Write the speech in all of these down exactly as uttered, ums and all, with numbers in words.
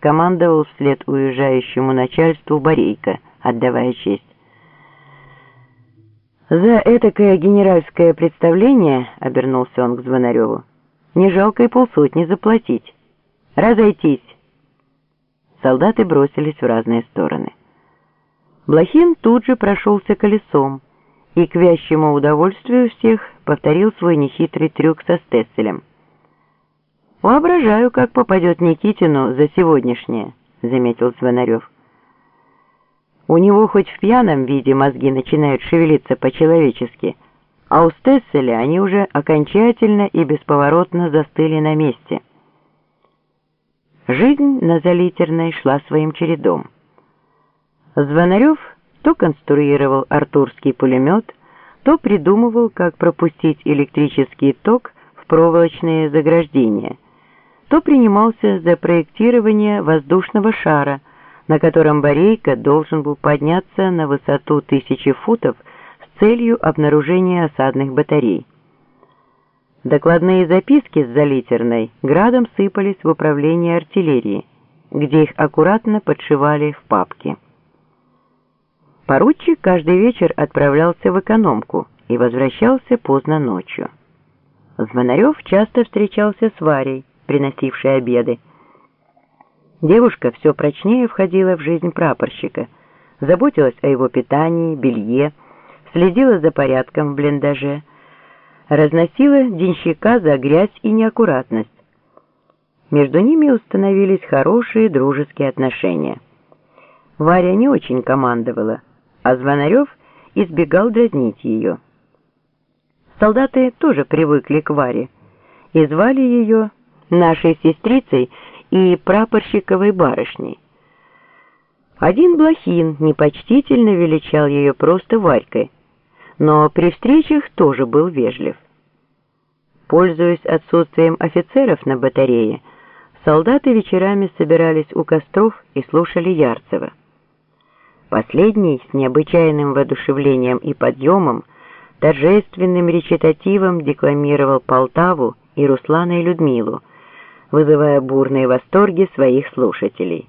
скомандовал вслед уезжающему начальству Борейко, отдавая честь. «За этакое генеральское представление, — обернулся он к Звонареву, — не жалко и полсотни заплатить. Разойтись!» Солдаты бросились в разные стороны. Блохин тут же прошелся колесом и, к вящему удовольствию всех, повторил свой нехитрый трюк со Стесселем. «Воображаю, как попадет Никитину за сегодняшнее», — заметил Звонарев. «У него хоть в пьяном виде мозги начинают шевелиться по-человечески, а у Стесселя они уже окончательно и бесповоротно застыли на месте». Жизнь на Залитерной шла своим чередом. Звонарев то конструировал артурский пулемет, то придумывал, как пропустить электрический ток в проволочные заграждения, то принимался за проектирование воздушного шара, на котором Борейко должен был подняться на высоту тысячи футов с целью обнаружения осадных батарей. Докладные записки с Залитерной градом сыпались в управление артиллерии, где их аккуратно подшивали в папки. Поручик каждый вечер отправлялся в экономку и возвращался поздно ночью. Звонарев часто встречался с Варей, приносившей обеды. Девушка все прочнее входила в жизнь прапорщика, заботилась о его питании, белье, следила за порядком в блиндаже, разносила денщика за грязь и неаккуратность. Между ними установились хорошие дружеские отношения. Варя не очень командовала, а Звонарев избегал дразнить ее. Солдаты тоже привыкли к Варе и звали ее нашей сестрицей и прапорщиковой барышней. Один Блохин непочтительно величал ее просто Варькой, но при встречах тоже был вежлив. Пользуясь отсутствием офицеров на батарее, солдаты вечерами собирались у костров и слушали Ярцева. Последний с необычайным воодушевлением и подъемом торжественным речитативом декламировал Полтаву и Руслана и Людмилу, вызывая бурные восторги своих слушателей.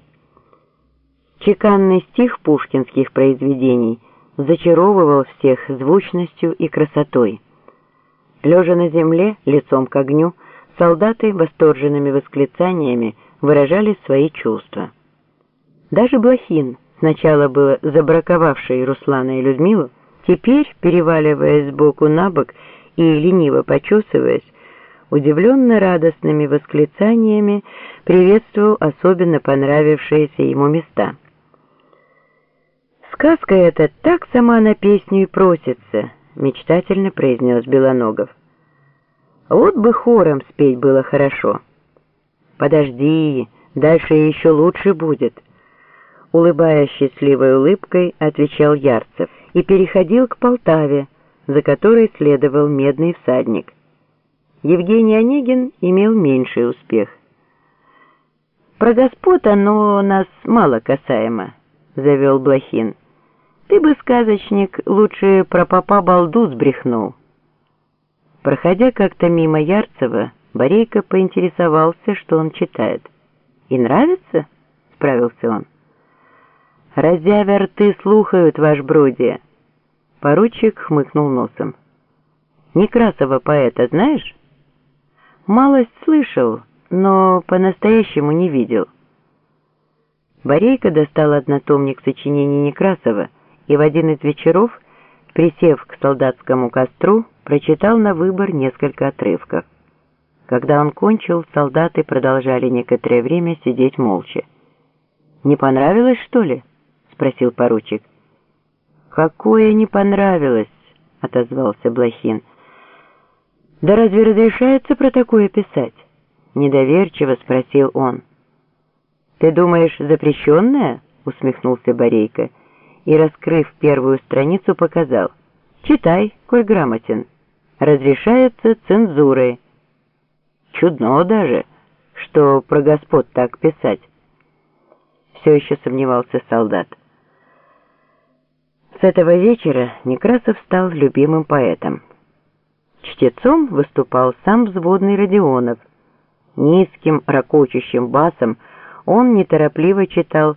Чеканный стих пушкинских произведений зачаровывал всех звучностью и красотой. Лежа на земле, лицом к огню, солдаты восторженными восклицаниями выражали свои чувства. Даже Блохин, сначала было забраковавший Руслана и Людмилу, теперь, переваливаясь сбоку на бок и лениво почесываясь, удивленно радостными восклицаниями приветствовал особенно понравившиеся ему места. «Сказка эта так сама на песню и просится», — мечтательно произнес Белоногов. «Вот бы хором спеть было хорошо». «Подожди, дальше еще лучше будет», — улыбаясь счастливой улыбкой, отвечал Ярцев и переходил к Полтаве, за которой следовал Медный всадник. Евгений Онегин имел меньший успех. «Про господ оно нас мало касаемо», — завел Блохин. «Ты бы, сказочник, лучше про попа балду сбрехнул». Проходя как-то мимо Ярцева, Борейко поинтересовался, что он читает. «И нравится?» — справился он. «Разявя рты слухают, ваш бродие». Поручик хмыкнул носом. «Некрасова поэта знаешь?» «Малость слышал, но по-настоящему не видел». Борейко достал однотомник сочинений Некрасова и в один из вечеров, присев к солдатскому костру, прочитал на выбор несколько отрывков. Когда он кончил, солдаты продолжали некоторое время сидеть молча. «Не понравилось, что ли?» — спросил поручик. «Какое не понравилось?» — отозвался Блохин. «Да разве разрешается про такое писать?» — недоверчиво спросил он. «Ты думаешь, запрещенное?» — усмехнулся Борейко и, раскрыв первую страницу, показал. «Читай, коль грамотен. Разрешается цензурой». «Чудно даже, что про господ так писать». Все еще сомневался солдат. С этого вечера Некрасов стал любимым поэтом. Чтецом выступал сам взводный Родионов. Низким, ракочущим басом Он неторопливо читал